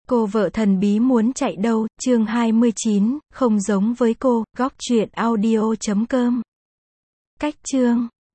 Cô vợ thần bí muốn chạy đâu, chương 29, không giống với cô, góc truyện audio.com. Cách chương